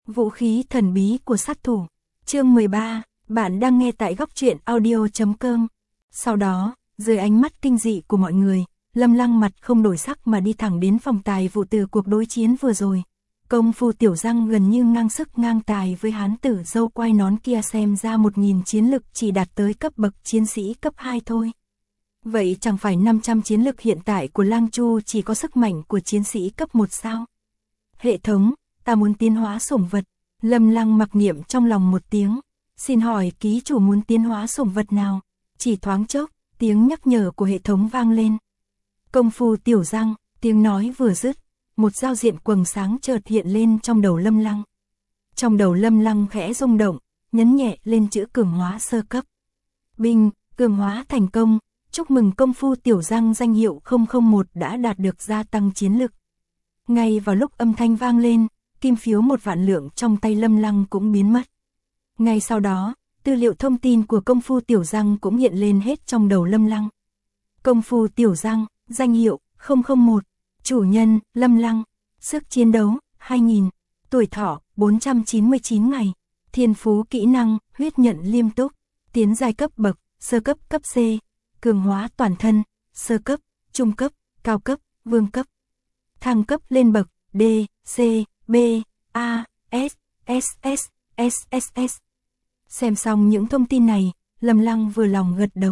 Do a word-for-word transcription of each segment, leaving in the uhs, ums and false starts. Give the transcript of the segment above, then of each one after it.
Vũ khí thần bí của sát thủ. Chương mười ba, bạn đang nghe tại góc truyện audio chấm com. Sau đó, dưới ánh mắt kinh dị của mọi người, Lâm Lăng mặt không đổi sắc mà đi thẳng đến phòng tài vụ từ cuộc đối chiến vừa rồi. Công phu Tiểu Giang gần như ngang sức ngang tài với hán tử dâu quai nón kia, xem ra một nghìn chiến lực chỉ đạt tới cấp bậc chiến sĩ cấp hai thôi. Vậy chẳng phải năm trăm chiến lực hiện tại của Lang Chu chỉ có sức mạnh của chiến sĩ cấp một sao? Hệ thống, ta muốn tiến hóa sủng vật. Lâm Lăng mặc niệm trong lòng một tiếng. Xin hỏi ký chủ muốn tiến hóa sủng vật nào? Chỉ thoáng chốc, tiếng nhắc nhở của hệ thống vang lên. Công phu Tiểu Giang, tiếng nói vừa dứt, một giao diện quầng sáng chợt hiện lên trong đầu Lâm Lăng. Trong đầu Lâm Lăng khẽ rung động, nhấn nhẹ lên chữ cường hóa sơ cấp. Binh, cường hóa thành công, chúc mừng công phu Tiểu Giang danh hiệu không không một đã đạt được gia tăng chiến lực. Ngay vào lúc âm thanh vang lên, kim phiếu một vạn lượng trong tay Lâm Lăng cũng biến mất. Ngay sau đó, tư liệu thông tin của công phu Tiểu Giang cũng hiện lên hết trong đầu Lâm Lăng. Công phu Tiểu Giang, danh hiệu không không một, chủ nhân Lâm Lăng, sức chiến đấu hai nghìn, tuổi thọ bốn trăm chín mươi chín ngày, thiên phú kỹ năng huyết nhận liêm túc, tiến giai cấp bậc sơ cấp cấp C, cường hóa toàn thân sơ cấp, trung cấp, cao cấp, vương cấp, thăng cấp lên bậc D, C, B, A, S, S S, S S S. Xem xong những thông tin này, Lâm Lăng vừa lòng gật đầu.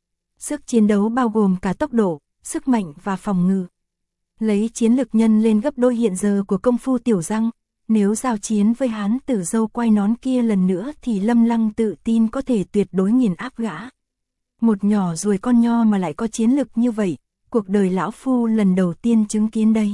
Sức chiến đấu bao gồm cả tốc độ, sức mạnh và phòng ngự. Lấy chiến lực nhân lên gấp đôi hiện giờ của công phu Tiểu Giang, nếu giao chiến với hán tử dâu quai nón kia lần nữa thì Lâm Lăng tự tin có thể tuyệt đối nghiền áp gã. Một nhỏ ruồi con nho mà lại có chiến lực như vậy, cuộc đời lão phu lần đầu tiên chứng kiến đấy.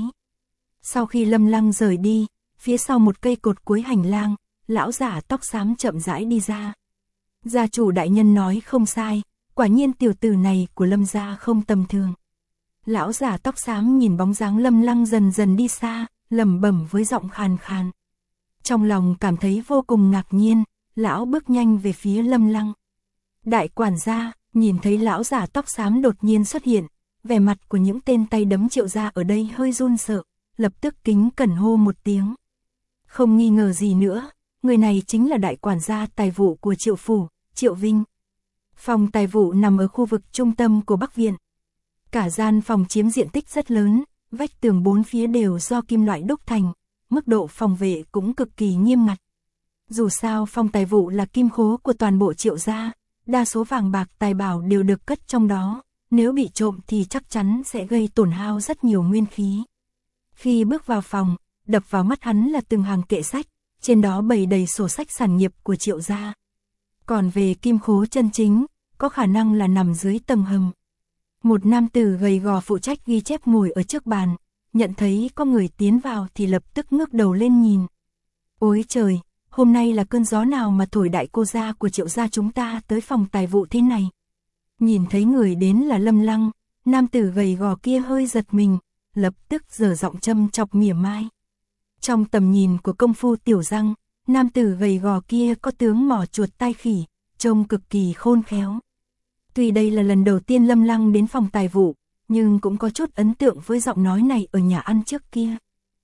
Sau khi Lâm Lăng rời đi, phía sau một cây cột cuối hành lang, lão giả tóc xám chậm rãi đi ra. Gia chủ đại nhân nói không sai, quả nhiên tiểu tử này của Lâm gia không tầm thường. Lão giả tóc xám nhìn bóng dáng Lâm Lăng dần dần đi xa, lẩm bẩm với giọng khàn khàn. Trong lòng cảm thấy vô cùng ngạc nhiên, lão bước nhanh về phía Lâm Lăng. Đại quản gia, nhìn thấy lão giả tóc xám đột nhiên xuất hiện, vẻ mặt của những tên tay đấm Triệu gia ở đây hơi run sợ, lập tức kính cẩn hô một tiếng. Không nghi ngờ gì nữa, người này chính là đại quản gia tài vụ của Triệu phủ, Triệu Vinh. Phòng tài vụ nằm ở khu vực trung tâm của Bắc Viện. Cả gian phòng chiếm diện tích rất lớn, vách tường bốn phía đều do kim loại đúc thành, mức độ phòng vệ cũng cực kỳ nghiêm ngặt. Dù sao phòng tài vụ là kim khố của toàn bộ Triệu gia, đa số vàng bạc tài bảo đều được cất trong đó, nếu bị trộm thì chắc chắn sẽ gây tổn hao rất nhiều nguyên khí. Khi bước vào phòng, đập vào mắt hắn là từng hàng kệ sách, trên đó bày đầy sổ sách sản nghiệp của Triệu gia. Còn về kim khố chân chính, có khả năng là nằm dưới tầng hầm. Một nam tử gầy gò phụ trách ghi chép ngồi ở trước bàn, nhận thấy có người tiến vào thì lập tức ngước đầu lên nhìn. Ôi trời, hôm nay là cơn gió nào mà thổi đại cô gia của Triệu gia chúng ta tới phòng tài vụ thế này? Nhìn thấy người đến là Lâm Lăng, nam tử gầy gò kia hơi giật mình, lập tức giở giọng châm chọc mỉa mai. Trong tầm nhìn của công phu Tiểu Giang, nam tử gầy gò kia có tướng mỏ chuột tai khỉ, trông cực kỳ khôn khéo. Tuy đây là lần đầu tiên Lâm Lăng đến phòng tài vụ, nhưng cũng có chút ấn tượng với giọng nói này ở nhà ăn trước kia.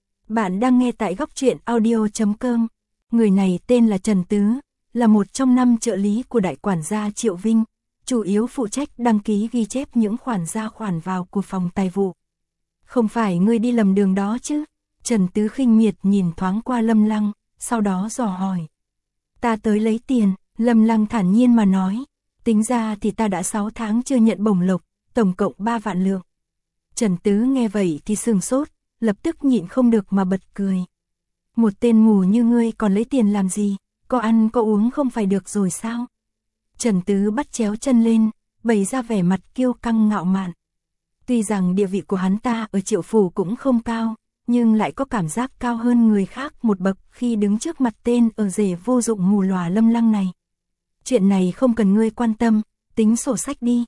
Bạn đang nghe tại góc truyện audio chấm com. Người này tên là Trần Tứ, là một trong năm trợ lý của đại quản gia Triệu Vinh, chủ yếu phụ trách đăng ký ghi chép những khoản ra khoản vào của phòng tài vụ. Không phải ngươi đi lầm đường đó chứ? Trần Tứ khinh miệt nhìn thoáng qua Lâm Lăng, sau đó dò hỏi. Ta tới lấy tiền, Lâm Lăng thản nhiên mà nói. Tính ra thì ta đã sáu tháng chưa nhận bổng lộc, tổng cộng ba vạn lượng. Trần Tứ nghe vậy thì sừng sốt, lập tức nhịn không được mà bật cười. Một tên mù như ngươi còn lấy tiền làm gì, có ăn có uống không phải được rồi sao? Trần Tứ bắt chéo chân lên, bày ra vẻ mặt kiêu căng ngạo mạn. Tuy rằng địa vị của hắn ta ở Triệu phủ cũng không cao, nhưng lại có cảm giác cao hơn người khác một bậc khi đứng trước mặt tên ở rể vô dụng mù lòa Lâm Lăng này. Chuyện này không cần ngươi quan tâm, tính sổ sách đi.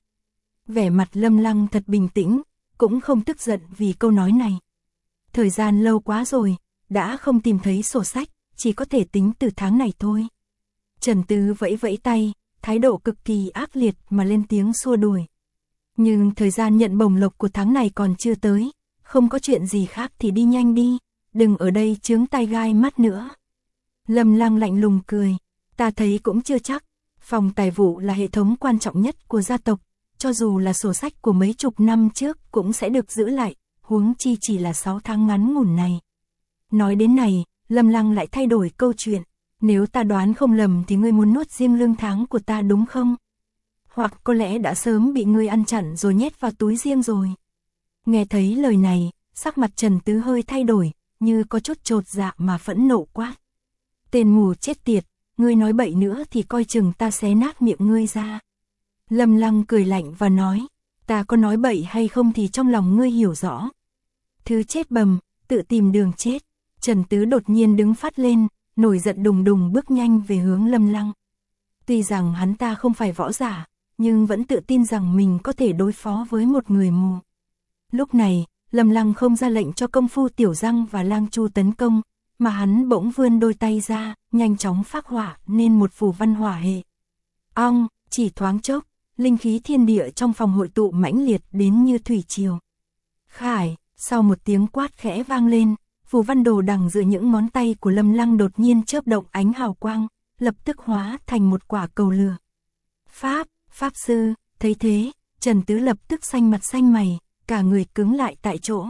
Vẻ mặt Lâm Lăng thật bình tĩnh, cũng không tức giận vì câu nói này. Thời gian lâu quá rồi, đã không tìm thấy sổ sách, chỉ có thể tính từ tháng này thôi. Trần Tứ vẫy vẫy tay, thái độ cực kỳ ác liệt mà lên tiếng xua đuổi. Nhưng thời gian nhận bổng lộc của tháng này còn chưa tới, không có chuyện gì khác thì đi nhanh đi, đừng ở đây chướng tai gai mắt nữa. Lâm Lăng lạnh lùng cười, ta thấy cũng chưa chắc, phòng tài vụ là hệ thống quan trọng nhất của gia tộc, cho dù là sổ sách của mấy chục năm trước cũng sẽ được giữ lại, huống chi chỉ là sáu tháng ngắn ngủn này. Nói đến này, Lâm Lăng lại thay đổi câu chuyện, nếu ta đoán không lầm thì ngươi muốn nuốt riêng lương tháng của ta đúng không? Hoặc có lẽ đã sớm bị ngươi ăn chặn rồi nhét vào túi riêng rồi. Nghe thấy lời này, sắc mặt Trần Tứ hơi thay đổi, như có chút chột dạ mà phẫn nộ quát. Tên mù chết tiệt, ngươi nói bậy nữa thì coi chừng ta xé nát miệng ngươi ra. Lâm Lăng cười lạnh và nói, ta có nói bậy hay không thì trong lòng ngươi hiểu rõ. Thứ chết bầm, tự tìm đường chết. Trần Tứ đột nhiên đứng phát lên, nổi giận đùng đùng bước nhanh về hướng Lâm Lăng. Tuy rằng hắn ta không phải võ giả, nhưng vẫn tự tin rằng mình có thể đối phó với một người mù. Lúc này, Lâm Lăng không ra lệnh cho công phu Tiểu Răng và Lang Chu tấn công, mà hắn bỗng vươn đôi tay ra, nhanh chóng phác hỏa nên một phù văn hỏa hệ. Ong, chỉ thoáng chốc, linh khí thiên địa trong phòng hội tụ mãnh liệt đến như thủy triều. Khải, sau một tiếng quát khẽ vang lên, phù văn đồ đằng giữa những ngón tay của Lâm Lăng đột nhiên chớp động ánh hào quang, lập tức hóa thành một quả cầu lửa. Pháp, Pháp sư, thấy thế, Trần Tứ lập tức xanh mặt xanh mày, cả người cứng lại tại chỗ.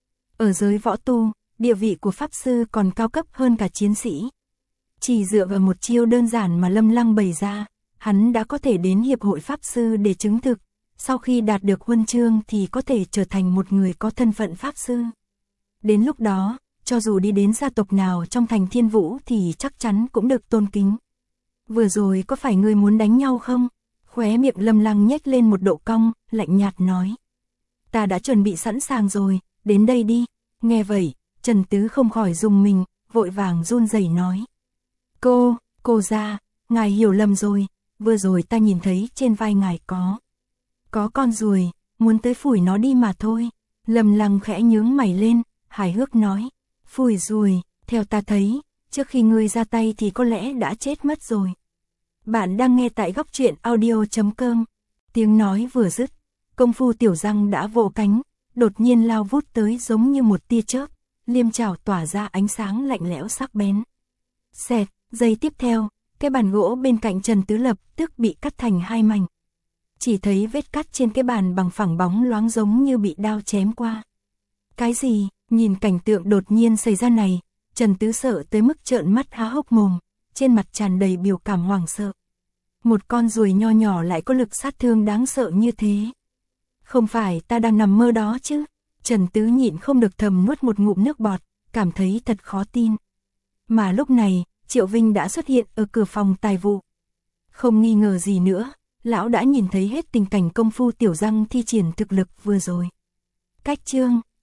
Ở giới võ tu, địa vị của Pháp sư còn cao cấp hơn cả chiến sĩ. Chỉ dựa vào một chiêu đơn giản mà Lâm Lăng bày ra, hắn đã có thể đến Hiệp hội Pháp sư để chứng thực, sau khi đạt được huân chương thì có thể trở thành một người có thân phận Pháp sư. Đến lúc đó, cho dù đi đến gia tộc nào trong thành Thiên Vũ thì chắc chắn cũng được tôn kính. Vừa rồi có phải ngươi muốn đánh nhau không? Khóe miệng Lâm Lăng nhếch lên một độ cong, lạnh nhạt nói. Ta đã chuẩn bị sẵn sàng rồi, đến đây đi. Nghe vậy, Trần Tứ không khỏi rùng mình, vội vàng run rẩy nói. Cô, cô ra, ngài hiểu lầm rồi, vừa rồi ta nhìn thấy trên vai ngài có. Có con ruồi, muốn tới phủi nó đi mà thôi. Lâm Lăng khẽ nhướng mày lên, hài hước nói. Phủi ruồi, theo ta thấy, trước khi ngươi ra tay thì có lẽ đã chết mất rồi. Bạn đang nghe tại góc truyện audio chấm com. Tiếng nói vừa dứt, công phu Tiểu Răng đã vỗ cánh, đột nhiên lao vút tới giống như một tia chớp, liêm chảo tỏa ra ánh sáng lạnh lẽo sắc bén. Xẹt, giây tiếp theo, cái bàn gỗ bên cạnh Trần Tứ lập tức bị cắt thành hai mảnh. Chỉ thấy vết cắt trên cái bàn bằng phẳng bóng loáng giống như bị đao chém qua. Cái gì? Nhìn cảnh tượng đột nhiên xảy ra này, Trần Tứ sợ tới mức trợn mắt há hốc mồm, trên mặt tràn đầy biểu cảm hoảng sợ. Một con ruồi nho nhỏ lại có lực sát thương đáng sợ như thế. Không phải ta đang nằm mơ đó chứ? Trần Tứ nhịn không được thầm nuốt một ngụm nước bọt, cảm thấy thật khó tin. Mà lúc này, Triệu Vinh đã xuất hiện ở cửa phòng tài vụ. Không nghi ngờ gì nữa, lão đã nhìn thấy hết tình cảnh công phu Tiểu Răng thi triển thực lực vừa rồi. Cách chương